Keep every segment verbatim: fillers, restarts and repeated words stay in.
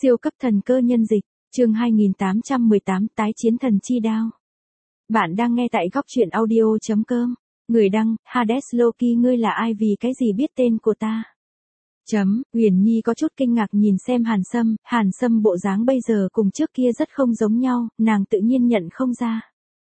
Siêu cấp thần cơ nhân dịch, chương hai nghìn tám trăm mười tám tái chiến thần chi đao. Bạn đang nghe tại góc truyện audio.com. Người đăng, Hades Loki, ngươi là ai, vì cái gì biết tên của ta? Chấm, Huyền Nhi có chút kinh ngạc nhìn xem Hàn Sâm, Hàn Sâm bộ dáng bây giờ cùng trước kia rất không giống nhau, nàng tự nhiên nhận không ra.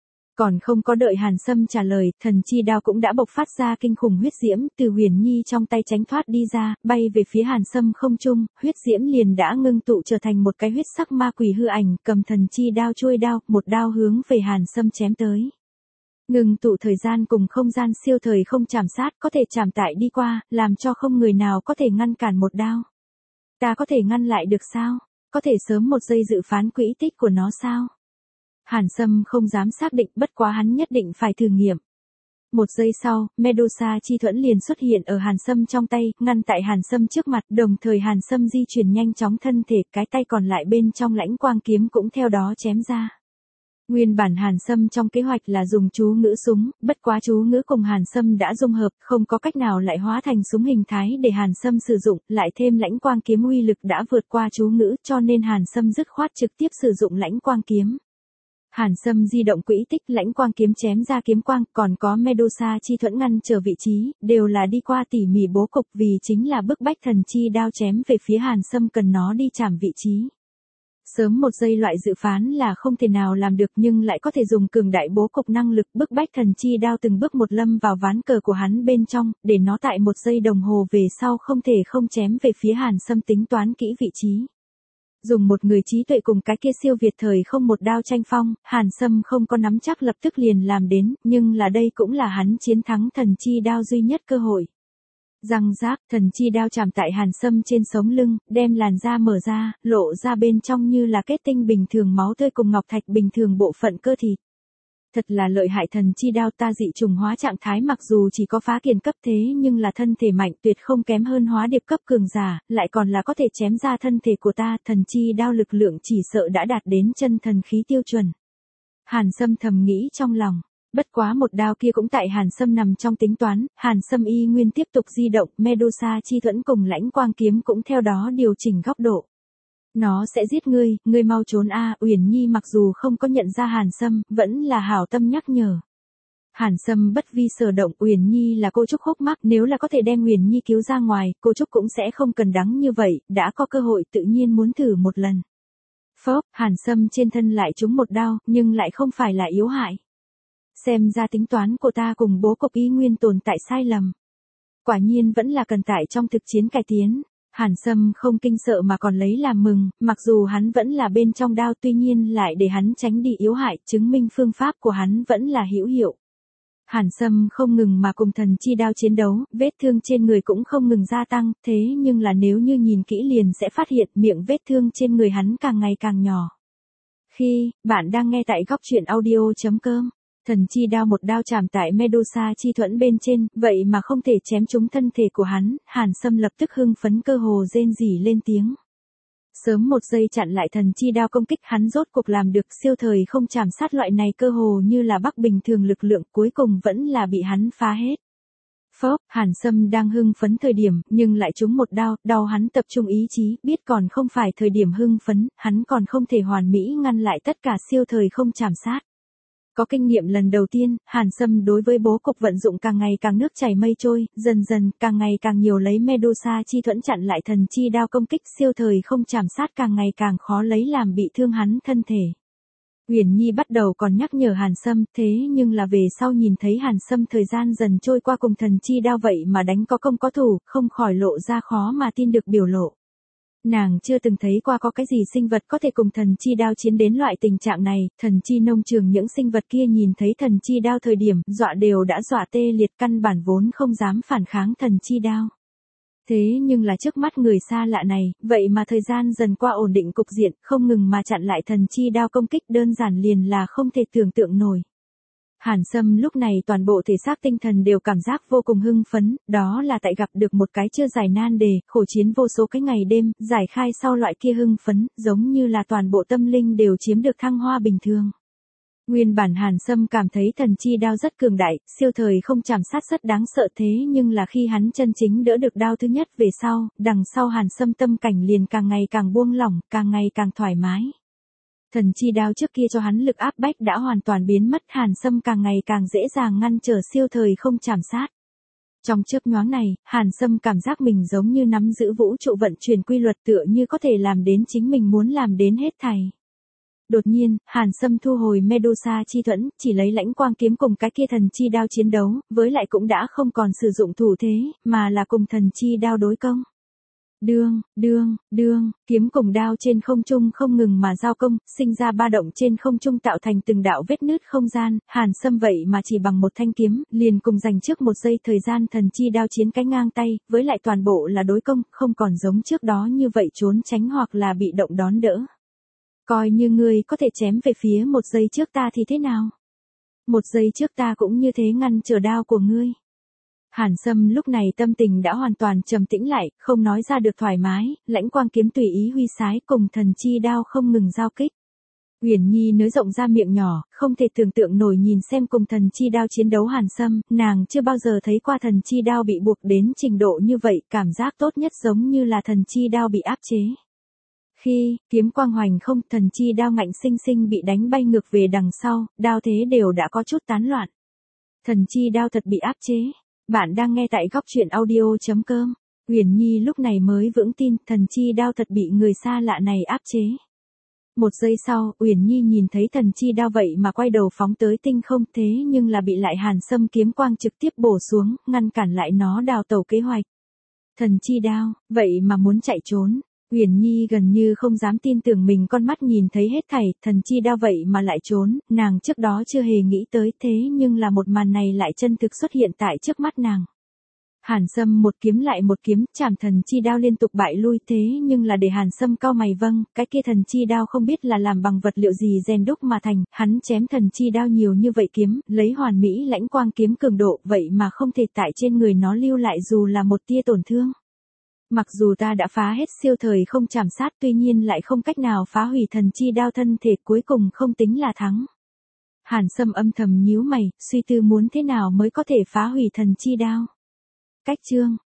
Còn không có đợi Hàn Sâm trả lời, thần chi đao cũng đã bộc phát ra kinh khủng huyết diễm, từ Huyền Nhi trong tay tránh thoát đi ra, bay về phía Hàn Sâm không trung, huyết diễm liền đã ngưng tụ trở thành một cái huyết sắc ma quỷ hư ảnh, cầm thần chi đao chuôi đao, một đao hướng về Hàn Sâm chém tới. Ngưng tụ thời gian cùng không gian siêu thời không chạm sát, có thể chạm tại đi qua, làm cho không người nào có thể ngăn cản một đao. Ta có thể ngăn lại được sao? Có thể sớm một giây dự phán quỹ tích của nó sao? Hàn Sâm không dám xác định, bất quá hắn nhất định phải thử nghiệm. Một giây sau, Medusa chi thuẫn liền xuất hiện ở Hàn Sâm trong tay, ngăn tại Hàn Sâm trước mặt, đồng thời Hàn Sâm di chuyển nhanh chóng thân thể, cái tay còn lại bên trong lãnh quang kiếm cũng theo đó chém ra. Nguyên bản Hàn Sâm trong kế hoạch là dùng chú ngữ súng, bất quá chú ngữ cùng Hàn Sâm đã dung hợp, không có cách nào lại hóa thành súng hình thái để Hàn Sâm sử dụng, lại thêm lãnh quang kiếm uy lực đã vượt qua chú ngữ, cho nên Hàn Sâm dứt khoát trực tiếp sử dụng lãnh quang kiếm. Hàn Sâm di động quỹ tích, lãnh quang kiếm chém ra kiếm quang, còn có Medusa chi thuẫn ngăn trở vị trí, đều là đi qua tỉ mỉ bố cục, vì chính là bức bách thần chi đao chém về phía Hàn Sâm cần nó đi chạm vị trí. Sớm một giây loại dự phán là không thể nào làm được, nhưng lại có thể dùng cường đại bố cục năng lực bức bách thần chi đao từng bước một lâm vào ván cờ của hắn bên trong, để nó tại một giây đồng hồ về sau không thể không chém về phía Hàn Sâm, tính toán kỹ vị trí. Dùng một người trí tuệ cùng cái kia siêu việt thời không một đao tranh phong, Hàn Sâm không có nắm chắc lập tức liền làm đến, nhưng là đây cũng là hắn chiến thắng thần chi đao duy nhất cơ hội. Răng rác, thần chi đao chạm tại Hàn Sâm trên sống lưng, đem làn da mở ra, lộ ra bên trong như là kết tinh bình thường máu tươi cùng ngọc thạch bình thường bộ phận cơ thịt. Thật là lợi hại, thần chi đao ta dị trùng hóa trạng thái mặc dù chỉ có phá kiền cấp thế nhưng là thân thể mạnh, tuyệt không kém hơn hóa điệp cấp cường giả, lại còn là có thể chém ra thân thể của ta, thần chi đao lực lượng chỉ sợ đã đạt đến chân thần khí tiêu chuẩn. Hàn Sâm thầm nghĩ trong lòng. Bất quá một đao kia cũng tại Hàn Sâm nằm trong tính toán, Hàn Sâm y nguyên tiếp tục di động, Medusa chi thuẫn cùng lãnh quang kiếm cũng theo đó điều chỉnh góc độ. Nó sẽ giết ngươi, ngươi mau trốn a. À, Uyển Nhi mặc dù không có nhận ra Hàn Sâm, vẫn là hảo tâm nhắc nhở. Hàn Sâm bất vi sở động, Uyển Nhi là cô Trúc khúc mắc, nếu là có thể đem Uyển Nhi cứu ra ngoài, cô Trúc cũng sẽ không cần đắng như vậy, đã có cơ hội tự nhiên muốn thử một lần. Phốc, Hàn Sâm trên thân lại trúng một đao, nhưng lại không phải là yếu hại. Xem ra tính toán của ta cùng bố cục y nguyên tồn tại sai lầm. Quả nhiên vẫn là cần tại trong thực chiến cải tiến. Hàn Sâm không kinh sợ mà còn lấy làm mừng, mặc dù hắn vẫn là bên trong đao, tuy nhiên lại để hắn tránh đi yếu hại, chứng minh phương pháp của hắn vẫn là hữu hiệu. Hàn Sâm không ngừng mà cùng thần chi đao chiến đấu, vết thương trên người cũng không ngừng gia tăng, thế nhưng là nếu như nhìn kỹ liền sẽ phát hiện miệng vết thương trên người hắn càng ngày càng nhỏ. Khi, bạn đang nghe tại góc truyện audio.com. Thần chi đao một đao chạm tại Medusa chi thuẫn bên trên, vậy mà không thể chém trúng thân thể của hắn, Hàn Sâm lập tức hưng phấn cơ hồ rên rỉ lên tiếng. Sớm một giây chặn lại thần chi đao công kích, hắn rốt cuộc làm được, siêu thời không chạm sát loại này cơ hồ như là bắc bình thường lực lượng, cuối cùng vẫn là bị hắn phá hết. Phốc, Hàn Sâm đang hưng phấn thời điểm, nhưng lại trúng một đao, đau hắn tập trung ý chí, biết còn không phải thời điểm hưng phấn, hắn còn không thể hoàn mỹ ngăn lại tất cả siêu thời không chạm sát. Có kinh nghiệm lần đầu tiên, Hàn Sâm đối với bố cục vận dụng càng ngày càng nước chảy mây trôi, dần dần càng ngày càng nhiều lấy Medusa chi thuẫn chặn lại thần chi đao công kích, siêu thời không chạm sát càng ngày càng khó lấy làm bị thương hắn thân thể. Uyển Nhi bắt đầu còn nhắc nhở Hàn Sâm, thế nhưng là về sau nhìn thấy Hàn Sâm thời gian dần trôi qua cùng thần chi đao vậy mà đánh có công có thủ, không khỏi lộ ra khó mà tin được biểu lộ. Nàng chưa từng thấy qua có cái gì sinh vật có thể cùng thần chi đao chiến đến loại tình trạng này, thần chi nông trường những sinh vật kia nhìn thấy thần chi đao thời điểm, dọa đều đã dọa tê liệt, căn bản vốn không dám phản kháng thần chi đao. Thế nhưng là trước mắt người xa lạ này, vậy mà thời gian dần qua ổn định cục diện, không ngừng mà chặn lại thần chi đao công kích, đơn giản liền là không thể tưởng tượng nổi. Hàn Sâm lúc này toàn bộ thể xác tinh thần đều cảm giác vô cùng hưng phấn, đó là tại gặp được một cái chưa giải nan đề, khổ chiến vô số cái ngày đêm, giải khai sau loại kia hưng phấn, giống như là toàn bộ tâm linh đều chiếm được thăng hoa bình thường. Nguyên bản Hàn Sâm cảm thấy thần chi đao rất cường đại, siêu thời không chảm sát rất đáng sợ thế nhưng là khi hắn chân chính đỡ được đao thứ nhất về sau, đằng sau Hàn Sâm tâm cảnh liền càng ngày càng buông lỏng, càng ngày càng thoải mái. Thần chi đao trước kia cho hắn lực áp bách đã hoàn toàn biến mất, Hàn Sâm càng ngày càng dễ dàng ngăn trở siêu thời không chảm sát. Trong chớp nhoáng này, Hàn Sâm cảm giác mình giống như nắm giữ vũ trụ vận chuyển quy luật, tựa như có thể làm đến chính mình muốn làm đến hết thảy. Đột nhiên, Hàn Sâm thu hồi Medusa chi thuẫn, chỉ lấy lãnh quang kiếm cùng cái kia thần chi đao chiến đấu, với lại cũng đã không còn sử dụng thủ thế, mà là cùng thần chi đao đối công. Đương, đương, đương, kiếm cùng đao trên không trung không ngừng mà giao công, sinh ra ba động trên không trung tạo thành từng đạo vết nứt không gian, Hàn Sâm vậy mà chỉ bằng một thanh kiếm, liền cùng dành trước một giây thời gian thần chi đao chiến cái ngang tay, với lại toàn bộ là đối công, không còn giống trước đó như vậy trốn tránh hoặc là bị động đón đỡ. Coi như ngươi có thể chém về phía một giây trước ta thì thế nào? Một giây trước ta cũng như thế ngăn trở đao của ngươi. Hàn Sâm lúc này tâm tình đã hoàn toàn trầm tĩnh lại, không nói ra được thoải mái, lãnh quang kiếm tùy ý huy sái cùng thần chi đao không ngừng giao kích. Uyển Nhi nới rộng ra miệng nhỏ, không thể tưởng tượng nổi nhìn xem cùng thần chi đao chiến đấu Hàn Sâm, nàng chưa bao giờ thấy qua thần chi đao bị buộc đến trình độ như vậy, cảm giác tốt nhất giống như là thần chi đao bị áp chế. Khi, kiếm quang hoành không, thần chi đao ngạnh sinh sinh bị đánh bay ngược về đằng sau, đao thế đều đã có chút tán loạn. Thần chi đao thật bị áp chế. Bạn đang nghe tại góc truyện audio chấm com. Uyển Nhi lúc này mới vững tin, thần chi đao thật bị người xa lạ này áp chế. Một giây sau, Uyển Nhi nhìn thấy thần chi đao vậy mà quay đầu phóng tới tinh không, thế nhưng là bị lại Hàn Sâm kiếm quang trực tiếp bổ xuống, ngăn cản lại nó đào tẩu kế hoạch. Thần chi đao, vậy mà muốn chạy trốn. Uyển Nhi gần như không dám tin tưởng mình con mắt nhìn thấy hết thảy, thần chi đao vậy mà lại trốn, nàng trước đó chưa hề nghĩ tới, thế nhưng là một màn này lại chân thực xuất hiện tại trước mắt nàng. Hàn Sâm một kiếm lại một kiếm, chảm thần chi đao liên tục bại lui, thế nhưng là để Hàn Sâm cau mày, vâng, cái kia thần chi đao không biết là làm bằng vật liệu gì rèn đúc mà thành, hắn chém thần chi đao nhiều như vậy kiếm, lấy hoàn mỹ lãnh quang kiếm cường độ, vậy mà không thể tại trên người nó lưu lại dù là một tia tổn thương. Mặc dù ta đã phá hết siêu thời không chảm sát, tuy nhiên lại không cách nào phá hủy thần chi đao, thân thể cuối cùng không tính là thắng. Hàn Sâm âm thầm nhíu mày, suy tư muốn thế nào mới có thể phá hủy thần chi đao. Cách chương